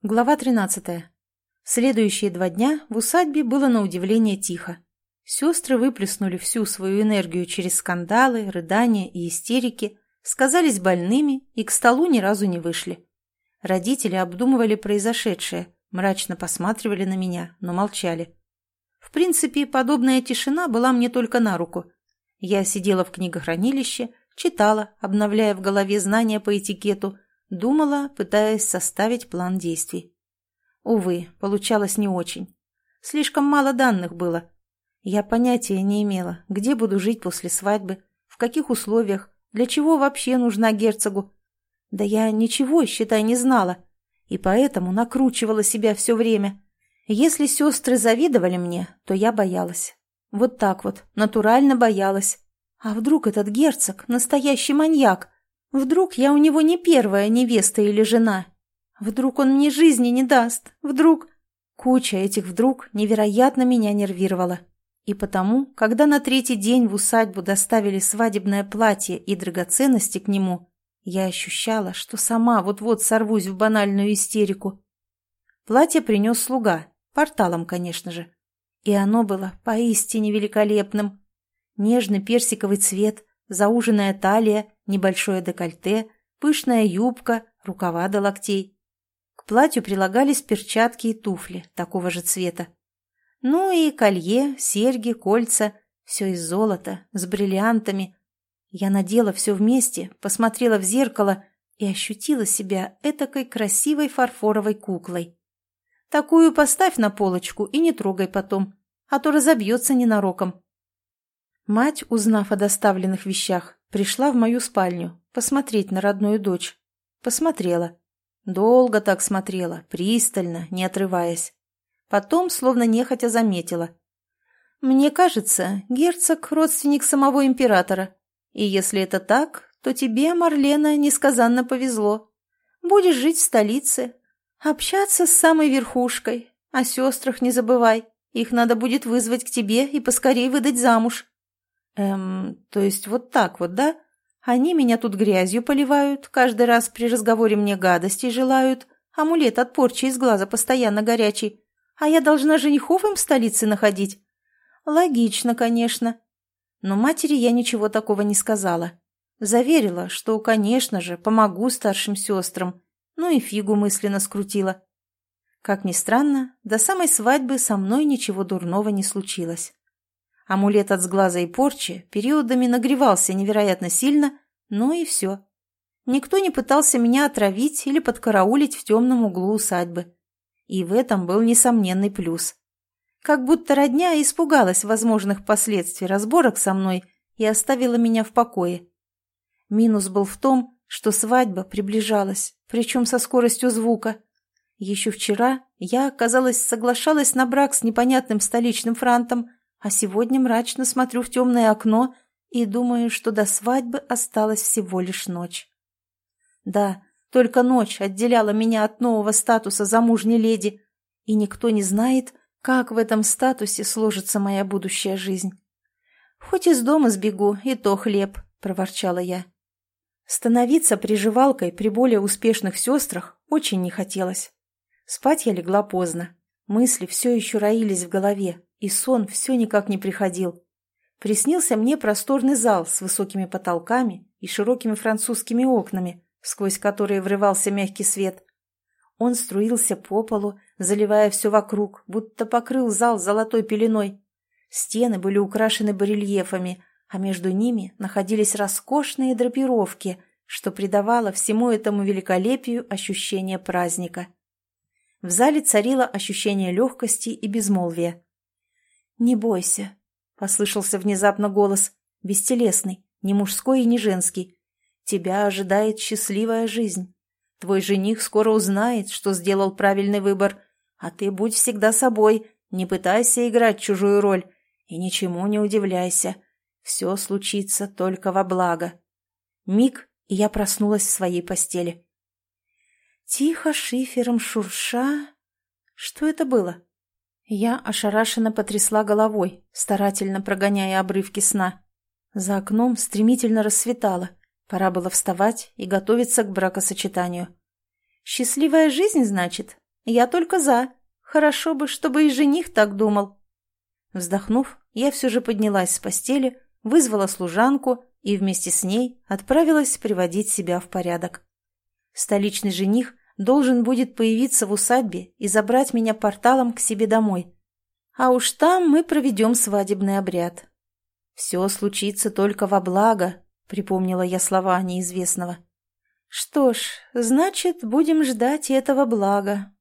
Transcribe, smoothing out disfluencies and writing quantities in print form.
Глава 13. Следующие 2 дня в усадьбе было на удивление тихо. Сестры выплеснули всю свою энергию через скандалы, рыдания и истерики, сказались больными и к столу ни разу не вышли. Родители обдумывали произошедшее, мрачно посматривали на меня, но молчали. В принципе, подобная тишина была мне только на руку. Я сидела в книгохранилище, читала, обновляя в голове знания по этикету, думала, пытаясь составить план действий. Увы, получалось не очень. Слишком мало данных было. Я понятия не имела, где буду жить после свадьбы, в каких условиях, для чего вообще нужна герцогу. Да я ничего, считай, не знала, и поэтому накручивала себя все время. Если сестры завидовали мне, то я боялась. Вот так вот, натурально боялась. А вдруг этот герцог — настоящий маньяк? Вдруг я у него не первая невеста или жена? Вдруг он мне жизни не даст? Вдруг... Куча этих «вдруг» невероятно меня нервировала. И потому, когда на 3-й день в усадьбу доставили свадебное платье и драгоценности к нему, я ощущала, что сама вот-вот сорвусь в банальную истерику. Платье принес слуга, порталом, конечно же. И оно было поистине великолепным. Нежный персиковый цвет, зауженная талия, небольшое декольте, пышная юбка, рукава до локтей. К платью прилагались перчатки и туфли такого же цвета. Ну и колье, серьги, кольца, все из золота, с бриллиантами. Я надела все вместе, посмотрела в зеркало и ощутила себя этакой красивой фарфоровой куклой. Такую поставь на полочку и не трогай потом, а то разобьется ненароком. Мать, узнав о доставленных вещах, пришла в мою спальню посмотреть на родную дочь. Посмотрела. Долго так смотрела, пристально, не отрываясь. Потом, словно нехотя, заметила. «Мне кажется, герцог — родственник самого императора. И если это так, то тебе, Марлена, несказанно повезло. Будешь жить в столице, общаться с самой верхушкой. О сестрах не забывай, их надо будет вызвать к тебе и поскорей выдать замуж». То есть вот так вот, да? Они меня тут грязью поливают, каждый раз при разговоре мне гадостей желают, амулет от порчи из глаза постоянно горячий, а я должна женихов им в столице находить? Логично, конечно. Но матери я ничего такого не сказала. Заверила, что, конечно же, помогу старшим сестрам, ну и фигу мысленно скрутила. Как ни странно, до самой свадьбы со мной ничего дурного не случилось. Амулет от сглаза и порчи периодами нагревался невероятно сильно, но и все. Никто не пытался меня отравить или подкараулить в темном углу усадьбы. И в этом был несомненный плюс. Как будто родня испугалась возможных последствий разборок со мной и оставила меня в покое. Минус был в том, что свадьба приближалась, причем со скоростью звука. Еще вчера я, казалось, соглашалась на брак с непонятным столичным франтом, а сегодня мрачно смотрю в темное окно и думаю, что до свадьбы осталась всего лишь ночь. Да, только ночь отделяла меня от нового статуса замужней леди, и никто не знает, как в этом статусе сложится моя будущая жизнь. «Хоть из дома сбегу, и то хлеб», — проворчала я. Становиться приживалкой при более успешных сестрах очень не хотелось. Спать я легла поздно. Мысли все еще роились в голове, и сон все никак не приходил. Приснился мне просторный зал с высокими потолками и широкими французскими окнами, сквозь которые врывался мягкий свет. Он струился по полу, заливая все вокруг, будто покрыл зал золотой пеленой. Стены были украшены барельефами, а между ними находились роскошные драпировки, что придавало всему этому великолепию ощущение праздника. В зале царило ощущение легкости и безмолвия. «Не бойся», — послышался внезапно голос, бестелесный, не мужской и не женский. «Тебя ожидает счастливая жизнь. Твой жених скоро узнает, что сделал правильный выбор, а ты будь всегда собой, не пытайся играть чужую роль и ничему не удивляйся. Все случится только во благо». Миг, и я проснулась в своей постели. Тихо, шифером шурша... Что это было? Я ошарашенно потрясла головой, старательно прогоняя обрывки сна. За окном стремительно рассветало. Пора было вставать и готовиться к бракосочетанию. «Счастливая жизнь, значит? Я только за. Хорошо бы, чтобы и жених так думал. Вздохнув, я все же поднялась с постели, вызвала служанку и вместе с ней отправилась приводить себя в порядок. Столичный жених должен будет появиться в усадьбе и забрать меня порталом к себе домой. А уж там мы проведем свадебный обряд. «Все случится только во благо», — припомнила я слова неизвестного. «Что ж, значит, будем ждать этого блага».